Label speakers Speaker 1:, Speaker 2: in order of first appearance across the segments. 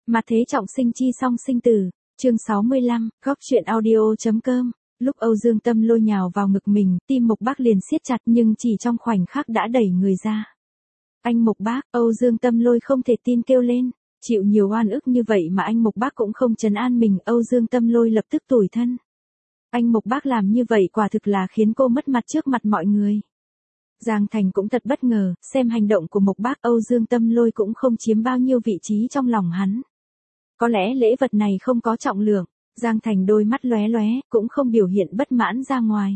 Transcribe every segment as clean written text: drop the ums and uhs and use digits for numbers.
Speaker 1: Mà thế trọng sinh chi song sinh tử, chương 65, góc truyện audio.com. Lúc Âu Dương Tâm Lôi nhào vào ngực mình, tim Mộc Bác liền siết chặt nhưng chỉ trong khoảnh khắc đã đẩy người ra. Anh Mộc Bác, Âu Dương Tâm Lôi không thể tin kêu lên, chịu nhiều oan ức như vậy mà anh Mộc Bác cũng không trấn an mình, Âu Dương Tâm Lôi lập tức tủi thân. Anh Mộc Bác làm như vậy quả thực là khiến cô mất mặt trước mặt mọi người. Giang Thành cũng thật bất ngờ, xem hành động của Mộc Bác, Âu Dương Tâm Lôi cũng không chiếm bao nhiêu vị trí trong lòng hắn. Có lẽ lễ vật này không có trọng lượng, Giang Thành đôi mắt lóe lóe, cũng không biểu hiện bất mãn ra ngoài.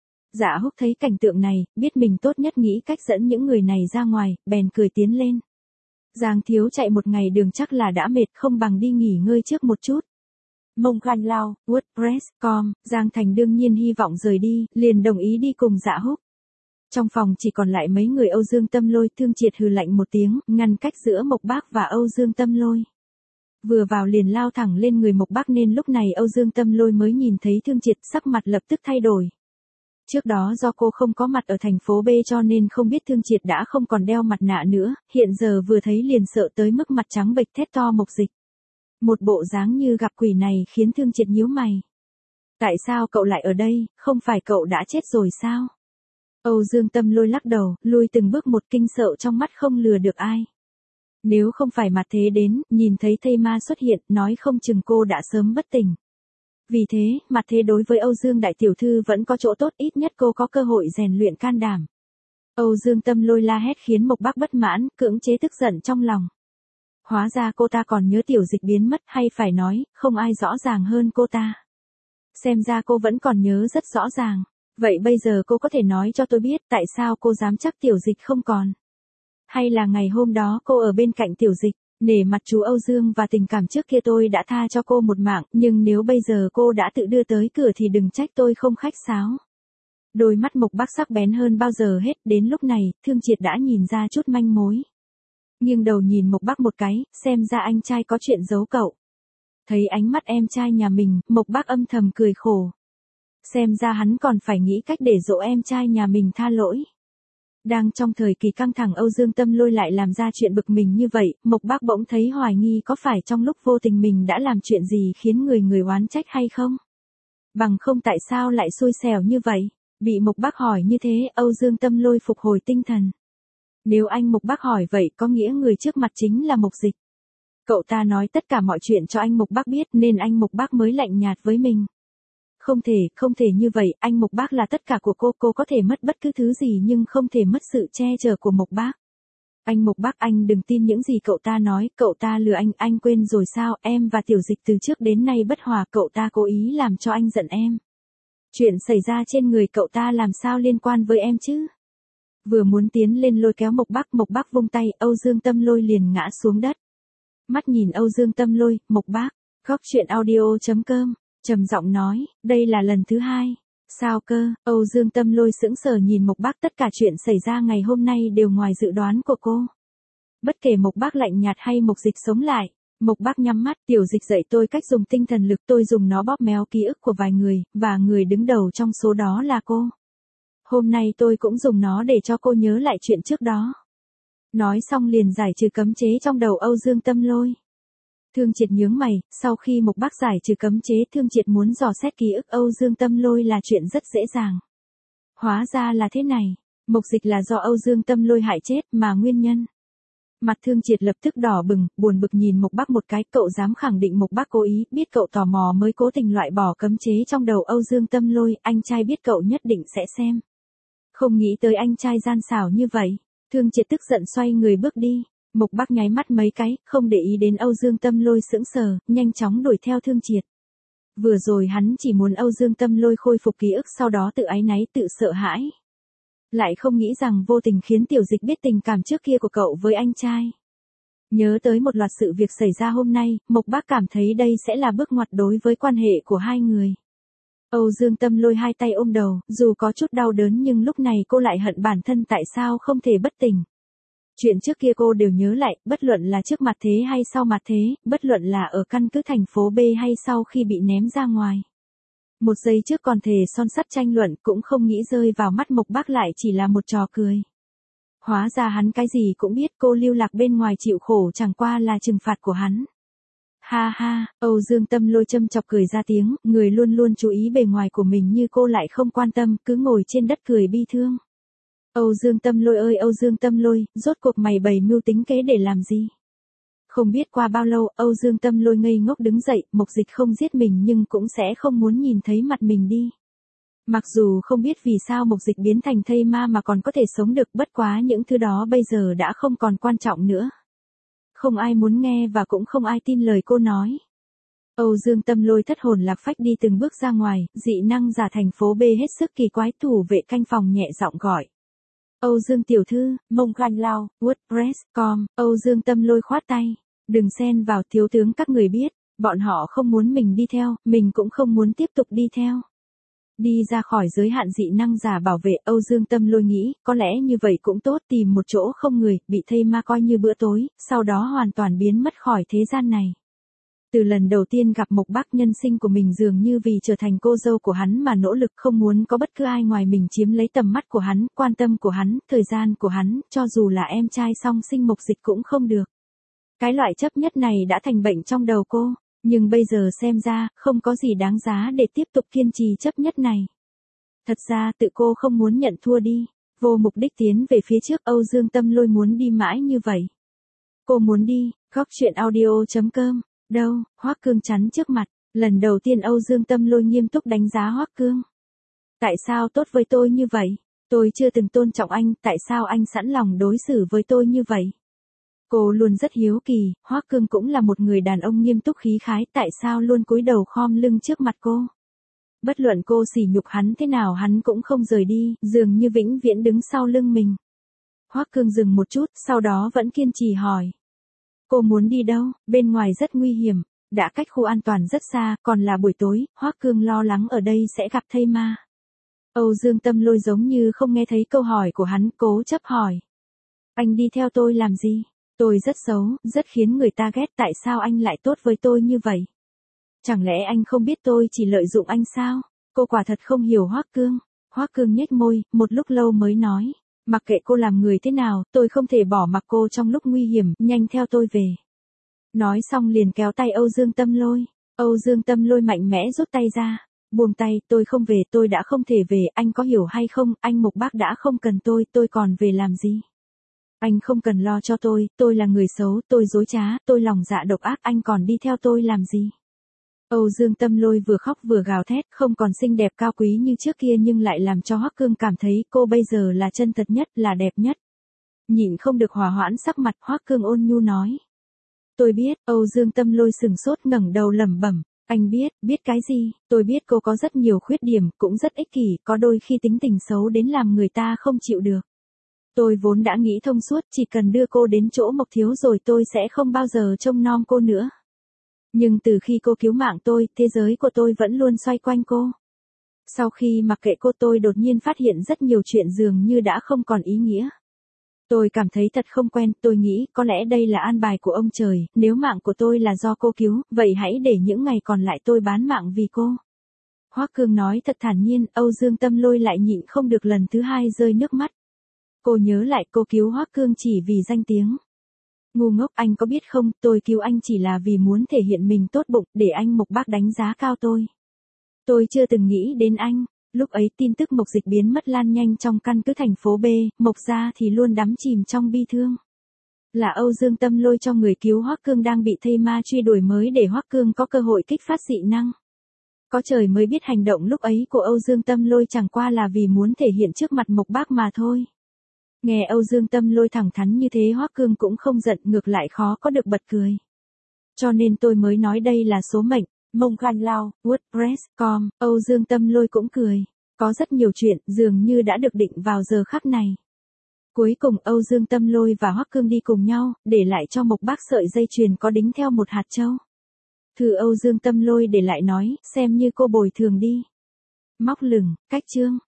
Speaker 1: Dạ Húc thấy cảnh tượng này, biết mình tốt nhất nghĩ cách dẫn những người này ra ngoài, bèn cười tiến lên. Giang thiếu chạy một ngày đường chắc là đã mệt, không bằng đi nghỉ ngơi trước một chút. Mông Khan Lao, WordPress.com, Giang Thành đương nhiên hy vọng rời đi, liền đồng ý đi cùng Dạ Húc. Trong phòng chỉ còn lại mấy người Âu Dương Tâm Lôi, Thương Triệt hừ lạnh một tiếng, ngăn cách giữa Mộc Bác và Âu Dương Tâm Lôi. Vừa vào liền lao thẳng lên người Mộc Bác nên lúc này Âu Dương Tâm Lôi mới nhìn thấy Thương Triệt, sắc mặt lập tức thay đổi. Trước đó do cô không có mặt ở thành phố B cho nên không biết Thương Triệt đã không còn đeo mặt nạ nữa, hiện giờ vừa thấy liền sợ tới mức mặt trắng bệch thét to Mộc Dịch. Một bộ dáng như gặp quỷ này khiến Thương Triệt nhíu mày. Tại sao cậu lại ở đây, không phải cậu đã chết rồi sao? Âu Dương Tâm Lôi lắc đầu, lùi từng bước một, kinh sợ trong mắt không lừa được ai. Nếu không phải mặt thế đến, nhìn thấy thây ma xuất hiện, nói không chừng cô đã sớm bất tỉnh. Vì thế, mặt thế đối với Âu Dương đại tiểu thư vẫn có chỗ tốt, ít nhất cô có cơ hội rèn luyện can đảm. Âu Dương Tâm Lôi la hét khiến Mộc Bác bất mãn, cưỡng chế tức giận trong lòng. Hóa ra cô ta còn nhớ Tiểu Dịch biến mất, hay phải nói, không ai rõ ràng hơn cô ta. Xem ra cô vẫn còn nhớ rất rõ ràng. Vậy bây giờ cô có thể nói cho tôi biết tại sao cô dám chắc Tiểu Dịch không còn? Hay là ngày hôm đó cô ở bên cạnh Tiểu Dịch, nể mặt chú Âu Dương và tình cảm trước kia tôi đã tha cho cô một mạng, nhưng nếu bây giờ cô đã tự đưa tới cửa thì đừng trách tôi không khách sáo. Đôi mắt Mộc Bác sắc bén hơn bao giờ hết, đến lúc này, Thương Triệt đã nhìn ra chút manh mối. Nghiêng đầu nhìn Mộc Bác một cái, xem ra anh trai có chuyện giấu cậu. Thấy ánh mắt em trai nhà mình, Mộc Bác âm thầm cười khổ. Xem ra hắn còn phải nghĩ cách để dỗ em trai nhà mình tha lỗi. Đang trong thời kỳ căng thẳng, Âu Dương Tâm Lôi lại làm ra chuyện bực mình như vậy, Mộc Bác bỗng thấy hoài nghi có phải trong lúc vô tình mình đã làm chuyện gì khiến người oán trách hay không? Bằng không tại sao lại xui xẻo như vậy? Bị Mộc Bác hỏi như thế, Âu Dương Tâm Lôi phục hồi tinh thần. Nếu anh Mộc Bác hỏi vậy có nghĩa người trước mặt chính là Mộc Dịch. Cậu ta nói tất cả mọi chuyện cho anh Mộc Bác biết nên anh Mộc Bác mới lạnh nhạt với mình. Không thể như vậy, anh Mộc Bác là tất cả của cô có thể mất bất cứ thứ gì nhưng không thể mất sự che chở của Mộc Bác. Anh Mộc Bác, anh đừng tin những gì cậu ta nói, cậu ta lừa anh quên rồi sao, em và Tiểu Dịch từ trước đến nay bất hòa, cậu ta cố ý làm cho anh giận em. Chuyện xảy ra trên người cậu ta làm sao liên quan với em chứ? Vừa muốn tiến lên lôi kéo Mộc Bác vung tay, Âu Dương Tâm Lôi liền ngã xuống đất. Mắt nhìn Âu Dương Tâm Lôi, Mộc Bác, góc truyện audio.com. Trầm giọng nói, đây là lần thứ hai. Sao cơ? Âu Dương Tâm Lôi sững sờ nhìn Mộc Bác, tất cả chuyện xảy ra ngày hôm nay đều ngoài dự đoán của cô. Bất kể Mộc Bác lạnh nhạt hay Mộc Dịch sống lại, Mộc Bác nhắm mắt, Tiểu Dịch dạy tôi cách dùng tinh thần lực, tôi dùng nó bóp méo ký ức của vài người, và người đứng đầu trong số đó là cô. Hôm nay tôi cũng dùng nó để cho cô nhớ lại chuyện trước đó. Nói xong liền giải trừ cấm chế trong đầu Âu Dương Tâm Lôi. Thương Triệt nhướng mày, sau khi Mộc Bác giải trừ cấm chế, Thương Triệt muốn dò xét ký ức Âu Dương Tâm Lôi là chuyện rất dễ dàng. Hóa ra là thế này, Mộc Dịch là do Âu Dương Tâm Lôi hại chết mà nguyên nhân. Mặt Thương Triệt lập tức đỏ bừng, buồn bực nhìn Mộc Bác một cái, cậu dám khẳng định Mộc Bác cố ý, biết cậu tò mò mới cố tình loại bỏ cấm chế trong đầu Âu Dương Tâm Lôi, anh trai biết cậu nhất định sẽ xem. Không nghĩ tới anh trai gian xảo như vậy, Thương Triệt tức giận xoay người bước đi. Mộc Bác nháy mắt mấy cái, không để ý đến Âu Dương Tâm Lôi sững sờ, nhanh chóng đuổi theo Thương Triệt. Vừa rồi hắn chỉ muốn Âu Dương Tâm Lôi khôi phục ký ức, sau đó tự áy náy tự sợ hãi. Lại không nghĩ rằng vô tình khiến Tiểu Dịch biết tình cảm trước kia của cậu với anh trai. Nhớ tới một loạt sự việc xảy ra hôm nay, Mộc Bác cảm thấy đây sẽ là bước ngoặt đối với quan hệ của hai người. Âu Dương Tâm Lôi hai tay ôm đầu, dù có chút đau đớn nhưng lúc này cô lại hận bản thân tại sao không thể bất tỉnh. Chuyện trước kia cô đều nhớ lại, bất luận là trước mặt thế hay sau mặt thế, bất luận là ở căn cứ thành phố B hay sau khi bị ném ra ngoài. Một giây trước còn thề son sắt tranh luận, cũng không nghĩ rơi vào mắt Mộc Bác lại chỉ là một trò cười. Hóa ra hắn cái gì cũng biết, cô lưu lạc bên ngoài chịu khổ chẳng qua là trừng phạt của hắn. Ha ha, Âu Dương Tâm Lôi châm chọc cười ra tiếng, người luôn luôn chú ý bề ngoài của mình như cô lại không quan tâm, cứ ngồi trên đất cười bi thương. Âu Dương Tâm Lôi ơi Âu Dương Tâm Lôi, rốt cuộc mày bày mưu tính kế để làm gì? Không biết qua bao lâu, Âu Dương Tâm Lôi ngây ngốc đứng dậy, Mộc Dịch không giết mình nhưng cũng sẽ không muốn nhìn thấy mặt mình đi. Mặc dù không biết vì sao Mộc Dịch biến thành thây ma mà còn có thể sống được, bất quá những thứ đó bây giờ đã không còn quan trọng nữa. Không ai muốn nghe và cũng không ai tin lời cô nói. Âu Dương Tâm Lôi thất hồn lạc phách đi từng bước ra ngoài, dị năng giả thành phố B hết sức kỳ quái, thủ vệ canh phòng nhẹ giọng gọi. Âu Dương tiểu thư, Mông Khanh Lao, WordPress.com, Âu Dương Tâm Lôi khoát tay. Đừng xen vào, thiếu tướng các người biết, bọn họ không muốn mình đi theo, mình cũng không muốn tiếp tục đi theo. Đi ra khỏi giới hạn dị năng giả bảo vệ, Âu Dương Tâm Lôi nghĩ, có lẽ như vậy cũng tốt, tìm một chỗ không người, bị thây ma coi như bữa tối, sau đó hoàn toàn biến mất khỏi thế gian này. Từ lần đầu tiên gặp Mộc Bác, nhân sinh của mình dường như vì trở thành cô dâu của hắn mà nỗ lực, không muốn có bất cứ ai ngoài mình chiếm lấy tầm mắt của hắn, quan tâm của hắn, thời gian của hắn, cho dù là em trai song sinh Mộc Dịch cũng không được. Cái loại chấp nhất này đã thành bệnh trong đầu cô, nhưng bây giờ xem ra, không có gì đáng giá để tiếp tục kiên trì chấp nhất này. Thật ra tự cô không muốn nhận thua đi, vô mục đích tiến về phía trước. Âu Dương Tâm Lôi muốn đi mãi như vậy. Cô muốn đi, góc chuyện audio.com, đâu, Hoắc Cương chắn trước mặt, lần đầu tiên Âu Dương Tâm Lôi nghiêm túc đánh giá Hoắc Cương. Tại sao tốt với tôi như vậy? Tôi chưa từng tôn trọng anh, tại sao anh sẵn lòng đối xử với tôi như vậy? Cô luôn rất hiếu kỳ, Hoắc Cương cũng là một người đàn ông nghiêm túc khí khái, tại sao luôn cúi đầu khom lưng trước mặt cô? Bất luận cô sỉ nhục hắn thế nào hắn cũng không rời đi, dường như vĩnh viễn đứng sau lưng mình. Hoắc Cương dừng một chút, sau đó vẫn kiên trì hỏi. Cô muốn đi đâu? Bên ngoài rất nguy hiểm, đã cách khu an toàn rất xa, còn là buổi tối, Hoắc Cương lo lắng ở đây sẽ gặp thây ma. Âu Dương Tâm Lôi giống như không nghe thấy câu hỏi của hắn, cố chấp hỏi. Anh đi theo tôi làm gì? Tôi rất xấu, rất khiến người ta ghét, tại sao anh lại tốt với tôi như vậy? Chẳng lẽ anh không biết tôi chỉ lợi dụng anh sao? Cô quả thật không hiểu Hoắc Cương. Hoắc Cương nhếch môi, một lúc lâu mới nói. Mặc kệ cô làm người thế nào, tôi không thể bỏ mặc cô trong lúc nguy hiểm, nhanh theo tôi về. Nói xong liền kéo tay Âu Dương Tâm Lôi. Âu Dương Tâm Lôi mạnh mẽ rút tay ra. Buông tay, tôi không về, tôi đã không thể về, anh có hiểu hay không, anh Mộc Bác đã không cần tôi còn về làm gì? Anh không cần lo cho tôi là người xấu, tôi dối trá, tôi lòng dạ độc ác, anh còn đi theo tôi làm gì? Âu Dương Tâm Lôi vừa khóc vừa gào thét, không còn xinh đẹp cao quý như trước kia nhưng lại làm cho Hoắc Cương cảm thấy cô bây giờ là chân thật nhất, là đẹp nhất. Nhịn không được hòa hoãn sắc mặt, Hoắc Cương ôn nhu nói. Tôi biết. Âu Dương Tâm Lôi sừng sốt ngẩng đầu lẩm bẩm. Anh biết cái gì? Tôi biết cô có rất nhiều khuyết điểm, cũng rất ích kỷ, có đôi khi tính tình xấu đến làm người ta không chịu được. Tôi vốn đã nghĩ thông suốt, chỉ cần đưa cô đến chỗ Mộc thiếu rồi tôi sẽ không bao giờ trông nom cô nữa. Nhưng từ khi cô cứu mạng tôi, thế giới của tôi vẫn luôn xoay quanh cô. Sau khi mặc kệ cô, tôi đột nhiên phát hiện rất nhiều chuyện dường như đã không còn ý nghĩa. Tôi cảm thấy thật không quen, tôi nghĩ có lẽ đây là an bài của ông trời, nếu mạng của tôi là do cô cứu, vậy hãy để những ngày còn lại tôi bán mạng vì cô. Hoắc Cương nói thật thản nhiên, Âu Dương Tâm Lôi lại nhịn không được lần thứ hai rơi nước mắt. Cô nhớ lại cô cứu Hoắc Cương chỉ vì danh tiếng. Ngu ngốc, anh có biết không, tôi cứu anh chỉ là vì muốn thể hiện mình tốt bụng, để anh Mộc Bác đánh giá cao tôi. Tôi chưa từng nghĩ đến anh. Lúc ấy tin tức Mộc Dịch biến mất lan nhanh trong căn cứ thành phố B, Mộc gia thì luôn đắm chìm trong bi thương. Là Âu Dương Tâm Lôi cho người cứu Hoắc Cương đang bị thây ma truy đuổi mới để Hoắc Cương có cơ hội kích phát dị năng. Có trời mới biết hành động lúc ấy của Âu Dương Tâm Lôi chẳng qua là vì muốn thể hiện trước mặt Mộc Bác mà thôi. Nghe Âu Dương Tâm Lôi thẳng thắn như thế Hoắc Cương cũng không giận, ngược lại khó có được bật cười. Cho nên tôi mới nói đây là số mệnh. Mông Khanh Lao, WordPress.com, Âu Dương Tâm Lôi cũng cười. Có rất nhiều chuyện dường như đã được định vào giờ khắc này. Cuối cùng Âu Dương Tâm Lôi và Hoắc Cương đi cùng nhau, để lại cho Mộc Bác sợi dây chuyền có đính theo một hạt châu. Thư Âu Dương Tâm Lôi để lại nói, xem như cô bồi thường đi. Móc lửng, cách chương.